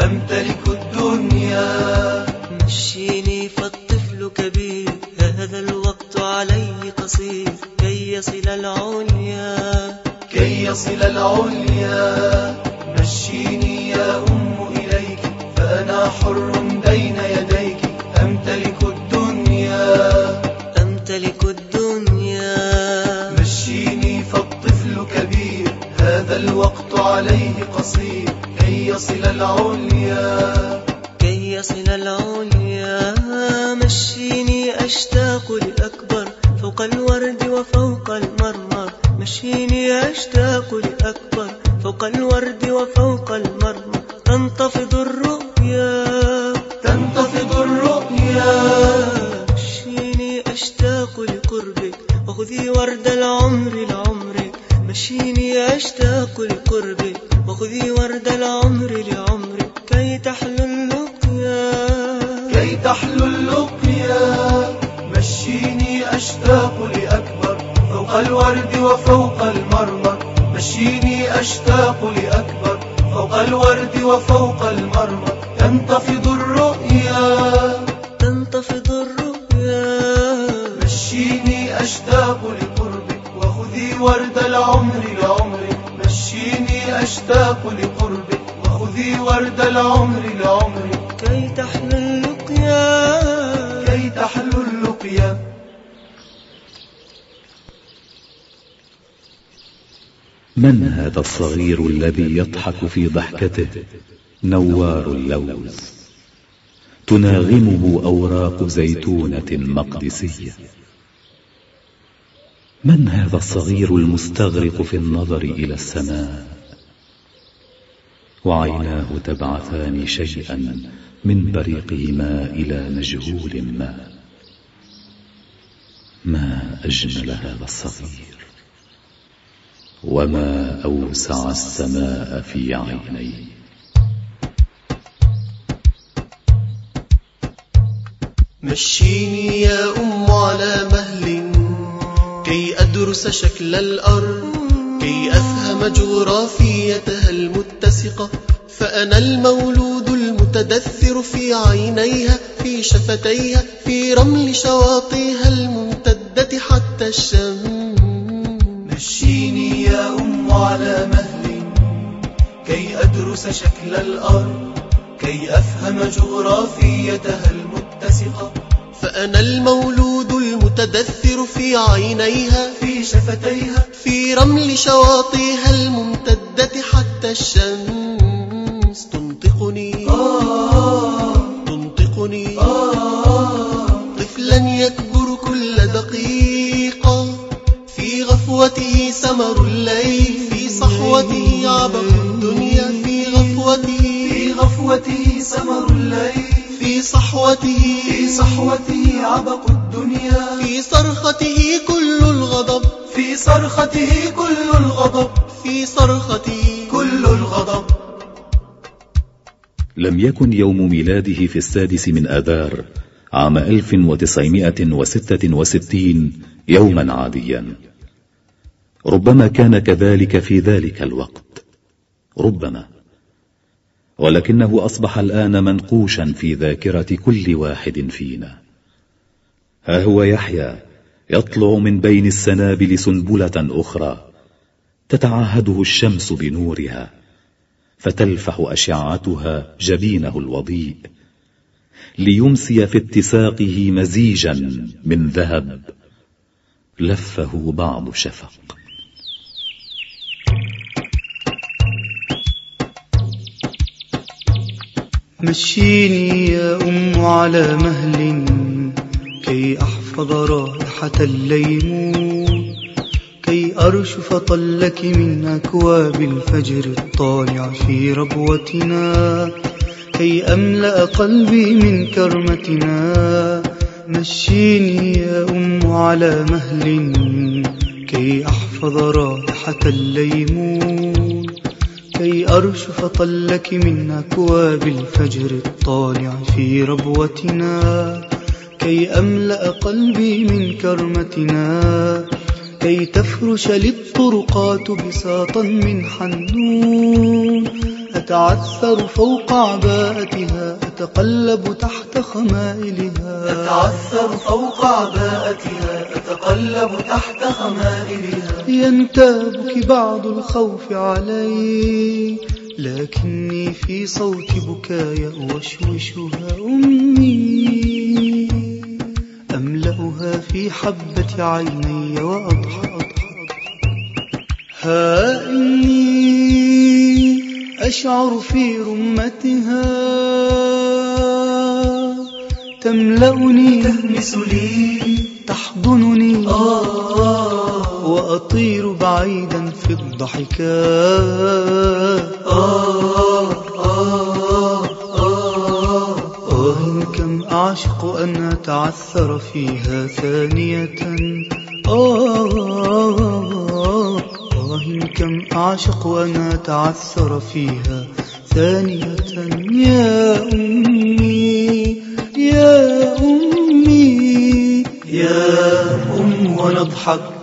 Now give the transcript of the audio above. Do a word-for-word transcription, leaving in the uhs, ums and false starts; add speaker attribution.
Speaker 1: أمتلك الدنيا.
Speaker 2: مشيني فالطفل كبير، هذا الوقت عليه قصير، كي يصل العليا
Speaker 1: كي يصل العليا. مشيني يا أم إليك، فأنا حر بين يديك، أمتلك الدنيا
Speaker 2: أمتلك الدنيا.
Speaker 1: مشيني فالطفل كبير، هذا الوقت عليه قصير، كي يصل العليا
Speaker 2: كي يصل العليا. مشيني أشتاق لأكبر، فوق الورد وفوق المرمر. مشيني أشتاق لأكبر، فوق الورد وفوق المرمر. تنتفض الرؤيا
Speaker 1: تنتفض الرؤيا.
Speaker 2: مشيني أشتاق لقربك، وخذي ورد العمر لعمرك. مشيني أشتاق لقربك، وخذي ورد العمر لعمرك، كي تحلو اللقيا
Speaker 1: كي تحلو اللقيا. مشيني أشتاق لأكبر، فوق الورد وفوق المرمر. مشيني أشتاق لأكبر، فوق الورد وفوق المرمر. تنتفض الرؤيا
Speaker 2: تنتفض الرؤيا.
Speaker 1: مشيني أشتاق لقربك، وخذي ورد العمر لعمرك. مشيني أشتاق لقربك، وخذي ورد العمر لعمرك،
Speaker 2: كي تحلو اللقيا
Speaker 1: كي تحلو اللقيا.
Speaker 3: من هذا الصغير الذي يضحك في ضحكته نوار اللوز، تناغمه أوراق زيتونة مقدسية؟ من هذا الصغير المستغرق في النظر إلى السماء، وعيناه تبعثان شيئا من بريقهما إلى مجهول ما؟ ما أجمل هذا الصغير، وما أوسع السماء في عينيه.
Speaker 4: مشيني يا أم على مهل، كي أدرس شكل الأرض، كي أفهم جغرافيتها المتسقة. فأنا المولود المتدثر في عينيها، في شفتيها، في رمل شواطئها الممتدة حتى الشمس.
Speaker 1: مشيني يا أم على مهل، كي أدرس شكل الأرض، كي أفهم جغرافيتها المتسقة.
Speaker 4: فأنا المولود المتدثر في عينيها،
Speaker 1: في شفتيها،
Speaker 4: في رمل شواطئها الممتدة حتى الشمس. تنطقني
Speaker 1: آه
Speaker 4: تنطقني
Speaker 1: آه
Speaker 4: طفلا يكبر كل دقيقة، في غفوته سمر الليل، في صحوته عبق الدنيا، في غفوته
Speaker 1: في غفوته سمر الليل،
Speaker 4: في صحوته
Speaker 1: في صحوته عبق الدنيا،
Speaker 4: في صرخته كل الغضب،
Speaker 1: في صرخته كل الغضب،
Speaker 4: في صرخته
Speaker 1: كل الغضب.
Speaker 3: لم يكن يوم ميلاده في السادس من آذار عام ألف وتسعمائة وستة وستين يوما عاديا. ربما كان كذلك في ذلك الوقت، ربما، ولكنه أصبح الآن منقوشا في ذاكرة كل واحد فينا. ها هو يحيى يطلع من بين السنابل سنبلة أخرى، تتعاهده الشمس بنورها، فتلفح أشعتها جبينه الوضيء، ليمسي في اتساقه مزيجا من ذهب لفه بعض شفق.
Speaker 5: مشيني يا أم على مهل، كي أحفظ رائحة الليمون، كي أرشف طلك من أكواب الفجر الطالع في ربوتنا، كي أملأ قلبي من كرمتنا. مشيني يا أم على مهل، كي أحفظ رائحة الليمون، كي أرشف طلك من أكواب الفجر الطالع في ربوتنا، كي أملأ قلبي من كرمتنا، كي تفرش للطرقات بساطا من حنون. أتعثر فوق عباءتها، أتقلب تحت خمائلها،
Speaker 1: أتعثر فوق عباءتها، أتقلب تحت خمائلها.
Speaker 5: ينتابك بعض الخوف علي، لكني في صوت بكاي أوشوشها أمي، أملأها في حبة عيني وأضحى أضحى ها إني أشعر في رمتها تملأني،
Speaker 1: تهمس لي،
Speaker 5: تحضنني،
Speaker 1: آه
Speaker 5: وأطير بعيدا في الضحكات.
Speaker 1: آه آه آه
Speaker 5: آه كم أعشق أن أتعثر فيها ثانية، آه آه كم أعشق أن أتعثر فيها ثانية. يا أمي يا أمي
Speaker 1: يا أم ونضحك